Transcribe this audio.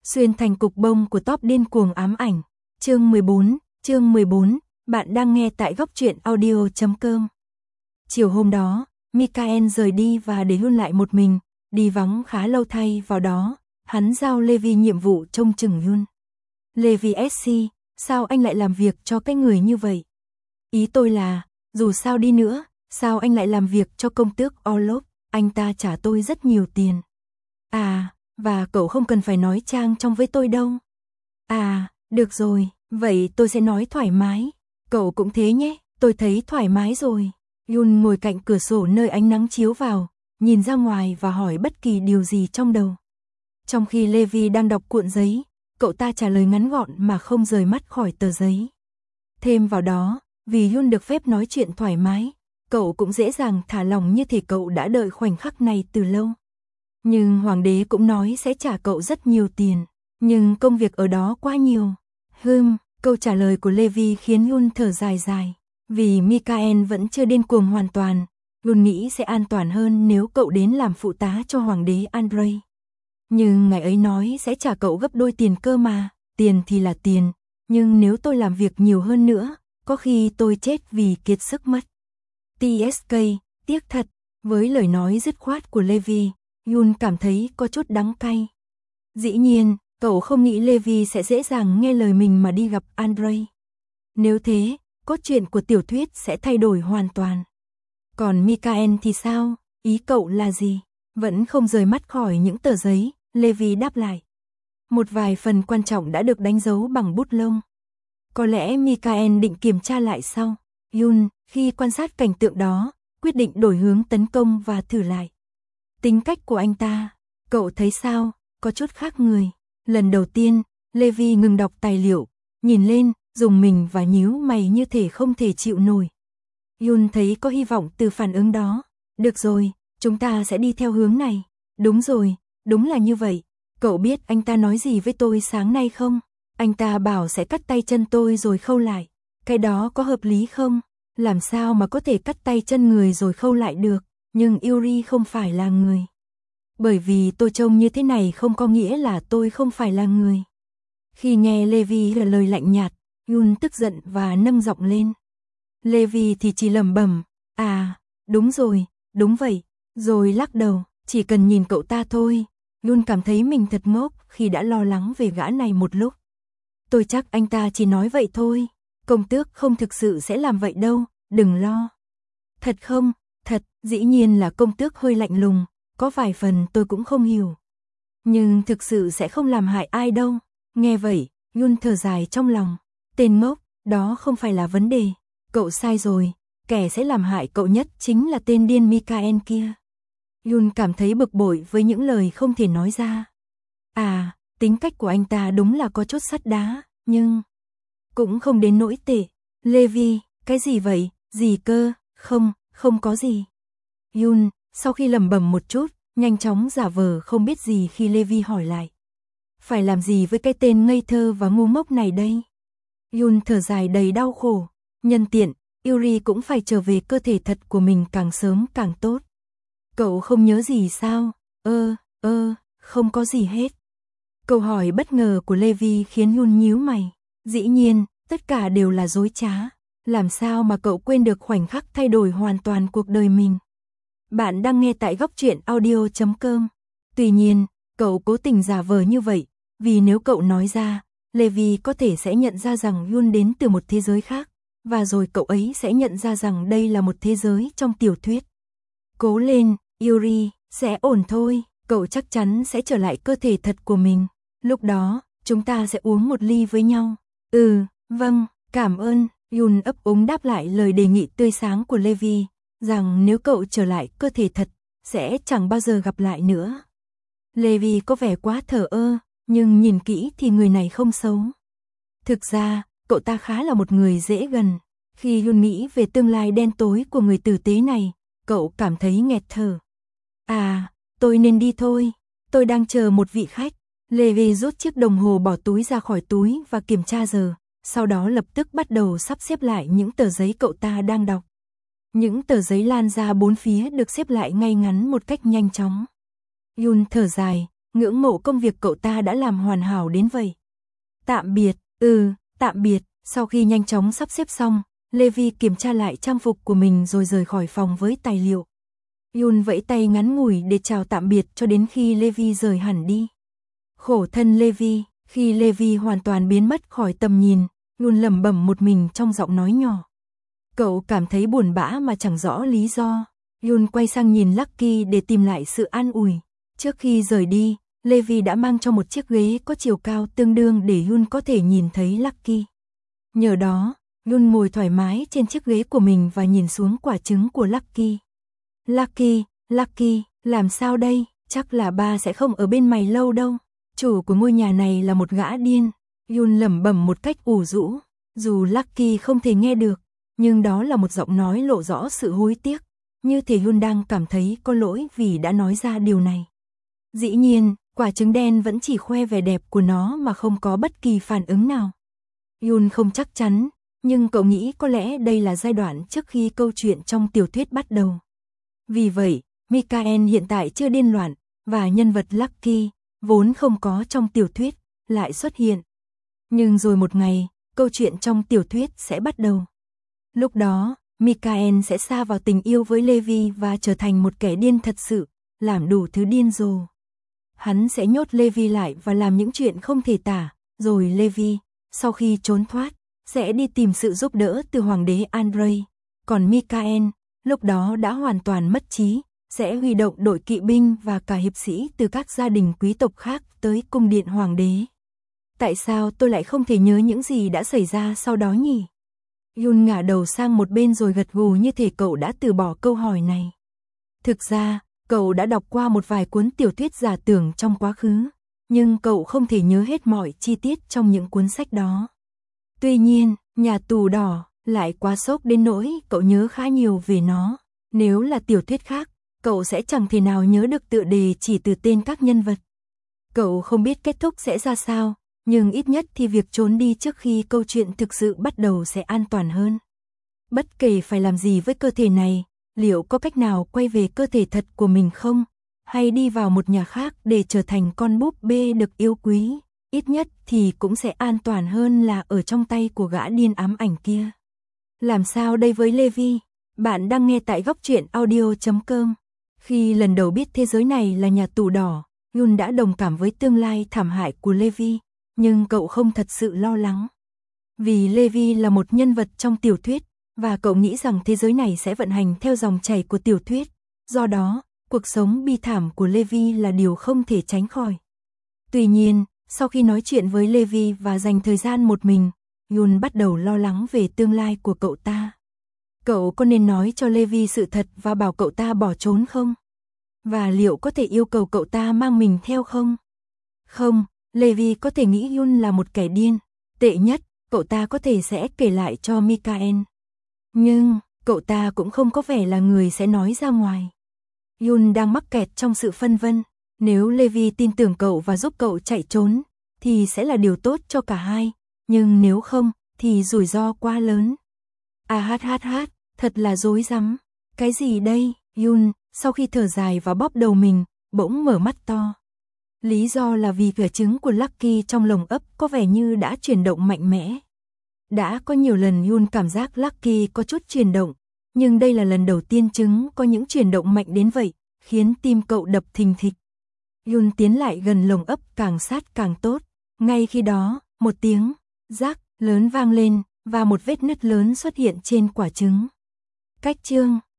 Xuyên thành cục bông của top điên cuồng ám ảnh. Chương 14, bạn đang nghe tại góc truyện audio.com. Chiều hôm đó, Mikael rời đi và để Yun lại một mình, đi vắng khá lâu thay vào đó, hắn giao Levi nhiệm vụ trông chừng Yun. Levi SC, sao anh lại làm việc cho cái người như vậy? Ý tôi là, dù sao đi nữa, sao anh lại làm việc cho công tước Orlov, anh ta trả tôi rất nhiều tiền. À, và cậu không cần phải nói trang trong với tôi đâu. À, được rồi, vậy tôi sẽ nói thoải mái. Cậu cũng thế nhé, tôi thấy thoải mái rồi. Yun ngồi cạnh cửa sổ nơi ánh nắng chiếu vào, nhìn ra ngoài và hỏi bất kỳ điều gì trong đầu. Trong khi Levi đang đọc cuộn giấy, cậu ta trả lời ngắn gọn mà không rời mắt khỏi tờ giấy. Thêm vào đó, vì Yun được phép nói chuyện thoải mái, cậu cũng dễ dàng thả lòng như thể cậu đã đợi khoảnh khắc này từ lâu. Nhưng hoàng đế cũng nói sẽ trả cậu rất nhiều tiền, nhưng công việc ở đó quá nhiều. Câu trả lời của Levi khiến Yun thở dài dài. Vì Mikael vẫn chưa điên cuồng hoàn toàn, Yun nghĩ sẽ an toàn hơn nếu cậu đến làm phụ tá cho hoàng đế Andrei. Nhưng ngài ấy nói sẽ trả cậu gấp đôi tiền cơ mà, tiền thì là tiền, nhưng nếu tôi làm việc nhiều hơn nữa, có khi tôi chết vì kiệt sức mất. TSK, tiếc thật, với lời nói dứt khoát của Levi, Yun cảm thấy có chút đắng cay. Dĩ nhiên, cậu không nghĩ Levi sẽ dễ dàng nghe lời mình mà đi gặp Andrei. Nếu thế, cốt truyện của tiểu thuyết sẽ thay đổi hoàn toàn. Còn Mikael thì sao? Ý cậu là gì? Vẫn không rời mắt khỏi những tờ giấy, Levi đáp lại. Một vài phần quan trọng đã được đánh dấu bằng bút lông. Có lẽ Mikael định kiểm tra lại sau. Yun, khi quan sát cảnh tượng đó, quyết định đổi hướng tấn công và thử lại. Tính cách của anh ta, cậu thấy sao? Có chút khác người. Lần đầu tiên, Levi ngừng đọc tài liệu, nhìn lên, dùng mình và nhíu mày như thể không thể chịu nổi. Yun thấy có hy vọng từ phản ứng đó. Được rồi, chúng ta sẽ đi theo hướng này. Đúng rồi, đúng là như vậy. Cậu biết anh ta nói gì với tôi sáng nay không? Anh ta bảo sẽ cắt tay chân tôi rồi khâu lại. Cái đó có hợp lý không? Làm sao mà có thể cắt tay chân người rồi khâu lại được? Nhưng Yuri không phải là người. Bởi vì tôi trông như thế này không có nghĩa là tôi không phải là người. Khi nghe Levi là lời lạnh nhạt, Yun tức giận và nâng giọng lên. Levi thì chỉ lẩm bẩm, à, đúng rồi, đúng vậy, rồi lắc đầu, chỉ cần nhìn cậu ta thôi. Yun cảm thấy mình thật ngốc khi đã lo lắng về gã này một lúc. Tôi chắc anh ta chỉ nói vậy thôi, công tước không thực sự sẽ làm vậy đâu, đừng lo. Thật không? Thật, dĩ nhiên là công tước hơi lạnh lùng, có vài phần tôi cũng không hiểu. Nhưng thực sự sẽ không làm hại ai đâu. Nghe vậy, Yun thở dài trong lòng. Tên ngốc, đó không phải là vấn đề. Cậu sai rồi, kẻ sẽ làm hại cậu nhất chính là tên điên Mikael kia. Yun cảm thấy bực bội với những lời không thể nói ra. À, tính cách của anh ta đúng là có chút sắt đá, nhưng cũng không đến nỗi tệ. Levi, cái gì vậy? Gì cơ? Không có gì. Yun, sau khi lẩm bẩm một chút, nhanh chóng giả vờ không biết gì khi Levi hỏi lại. Phải làm gì với cái tên ngây thơ và ngu ngốc này đây? Yun thở dài đầy đau khổ. Nhân tiện, Yuri cũng phải trở về cơ thể thật của mình càng sớm càng tốt. Cậu không nhớ gì sao? Không có gì hết. Câu hỏi bất ngờ của Levi khiến Yun nhíu mày. Dĩ nhiên, tất cả đều là dối trá. Làm sao mà cậu quên được khoảnh khắc thay đổi hoàn toàn cuộc đời mình? Bạn đang nghe tại góc truyện audio.com. Tuy nhiên, cậu cố tình giả vờ như vậy, vì nếu cậu nói ra, Levi có thể sẽ nhận ra rằng Yun đến từ một thế giới khác, và rồi cậu ấy sẽ nhận ra rằng đây là một thế giới trong tiểu thuyết. Cố lên, Yuri, sẽ ổn thôi, cậu chắc chắn sẽ trở lại cơ thể thật của mình. Lúc đó, chúng ta sẽ uống một ly với nhau. Vâng, cảm ơn. Yun ấp úng đáp lại lời đề nghị tươi sáng của Levi, rằng nếu cậu trở lại cơ thể thật, sẽ chẳng bao giờ gặp lại nữa. Levi có vẻ quá thờ ơ, nhưng nhìn kỹ thì người này không xấu. Thực ra, cậu ta khá là một người dễ gần. Khi Yun nghĩ về tương lai đen tối của người tử tế này, cậu cảm thấy nghẹt thở. À, tôi nên đi thôi, tôi đang chờ một vị khách. Levi rút chiếc đồng hồ bỏ túi ra khỏi túi và kiểm tra giờ, sau đó lập tức bắt đầu sắp xếp lại những tờ giấy cậu ta đang đọc. Những tờ giấy lan ra bốn phía được xếp lại ngay ngắn một cách nhanh chóng. Yun thở dài, ngưỡng mộ công việc cậu ta đã làm hoàn hảo đến vậy. Tạm biệt, tạm biệt, sau khi nhanh chóng sắp xếp xong, Levi kiểm tra lại trang phục của mình rồi rời khỏi phòng với tài liệu. Yun vẫy tay ngắn ngủi để chào tạm biệt cho đến khi Levi rời hẳn đi. Khổ thân Levi, khi Levi hoàn toàn biến mất khỏi tầm nhìn, Yun lẩm bẩm một mình trong giọng nói nhỏ. Cậu cảm thấy buồn bã mà chẳng rõ lý do. Yun quay sang nhìn Lucky để tìm lại sự an ủi. Trước khi rời đi, Levi đã mang cho một chiếc ghế có chiều cao tương đương để Yun có thể nhìn thấy Lucky. Nhờ đó, Yun ngồi thoải mái trên chiếc ghế của mình và nhìn xuống quả trứng của Lucky. Lucky, làm sao đây? Chắc là ba sẽ không ở bên mày lâu đâu. Chủ của ngôi nhà này là một gã điên. Yun lẩm bẩm một cách ủ rũ. Dù Lucky không thể nghe được, nhưng đó là một giọng nói lộ rõ sự hối tiếc. Như thể Yun đang cảm thấy có lỗi vì đã nói ra điều này. Dĩ nhiên, quả trứng đen vẫn chỉ khoe vẻ đẹp của nó mà không có bất kỳ phản ứng nào. Yun không chắc chắn, nhưng cậu nghĩ có lẽ đây là giai đoạn trước khi câu chuyện trong tiểu thuyết bắt đầu. Vì vậy, Mikael hiện tại chưa điên loạn, và nhân vật Lucky, vốn không có trong tiểu thuyết, lại xuất hiện. Nhưng rồi một ngày, câu chuyện trong tiểu thuyết sẽ bắt đầu. Lúc đó, Mikael sẽ sa vào tình yêu với Levi và trở thành một kẻ điên thật sự, làm đủ thứ điên rồ. Hắn sẽ nhốt Levi lại và làm những chuyện không thể tả, rồi Levi, sau khi trốn thoát, sẽ đi tìm sự giúp đỡ từ hoàng đế Andrei. Còn Mikael, lúc đó đã hoàn toàn mất trí, sẽ huy động đội kỵ binh và cả hiệp sĩ từ các gia đình quý tộc khác tới cung điện hoàng đế. Tại sao tôi lại không thể nhớ những gì đã xảy ra sau đó nhỉ? Yun ngả đầu sang một bên rồi gật gù như thể cậu đã từ bỏ câu hỏi này. Thực ra, cậu đã đọc qua một vài cuốn tiểu thuyết giả tưởng trong quá khứ, nhưng cậu không thể nhớ hết mọi chi tiết trong những cuốn sách đó. Tuy nhiên, nhà tù đỏ lại quá sốc đến nỗi cậu nhớ khá nhiều về nó. Nếu là tiểu thuyết khác, cậu sẽ chẳng thể nào nhớ được tựa đề chỉ từ tên các nhân vật. Cậu không biết kết thúc sẽ ra sao, nhưng ít nhất thì việc trốn đi trước khi câu chuyện thực sự bắt đầu sẽ an toàn hơn. Bất kể phải làm gì với cơ thể này, liệu có cách nào quay về cơ thể thật của mình không? Hay đi vào một nhà khác để trở thành con búp bê được yêu quý? Ít nhất thì cũng sẽ an toàn hơn là ở trong tay của gã điên ám ảnh kia. Làm sao đây với Levi? Bạn đang nghe tại góc truyện audio.com. Khi lần đầu biết thế giới này là nhà tù đỏ, Yun đã đồng cảm với tương lai thảm hại của Levi, nhưng cậu không thật sự lo lắng. Vì Levi là một nhân vật trong tiểu thuyết, và cậu nghĩ rằng thế giới này sẽ vận hành theo dòng chảy của tiểu thuyết. Do đó, cuộc sống bi thảm của Levi là điều không thể tránh khỏi. Tuy nhiên, sau khi nói chuyện với Levi và dành thời gian một mình, Yun bắt đầu lo lắng về tương lai của cậu ta. Cậu có nên nói cho Levi sự thật và bảo cậu ta bỏ trốn không? Và liệu có thể yêu cầu cậu ta mang mình theo không? Không, Levi có thể nghĩ Yun là một kẻ điên. Tệ nhất, cậu ta có thể sẽ kể lại cho Mikael. Nhưng, cậu ta cũng không có vẻ là người sẽ nói ra ngoài. Yun đang mắc kẹt trong sự phân vân. Nếu Levi tin tưởng cậu và giúp cậu chạy trốn, thì sẽ là điều tốt cho cả hai. Nhưng nếu không, thì rủi ro quá lớn. Thật là rối rắm. Cái gì đây? Yun, sau khi thở dài và bóp đầu mình, bỗng mở mắt to. Lý do là vì quả trứng của Lucky trong lồng ấp có vẻ như đã chuyển động mạnh mẽ. Đã có nhiều lần Yun cảm giác Lucky có chút chuyển động, nhưng đây là lần đầu tiên trứng có những chuyển động mạnh đến vậy, khiến tim cậu đập thình thịch. Yun tiến lại gần lồng ấp càng sát càng tốt. Ngay khi đó, một tiếng rác lớn vang lên và một vết nứt lớn xuất hiện trên quả trứng. Cách chương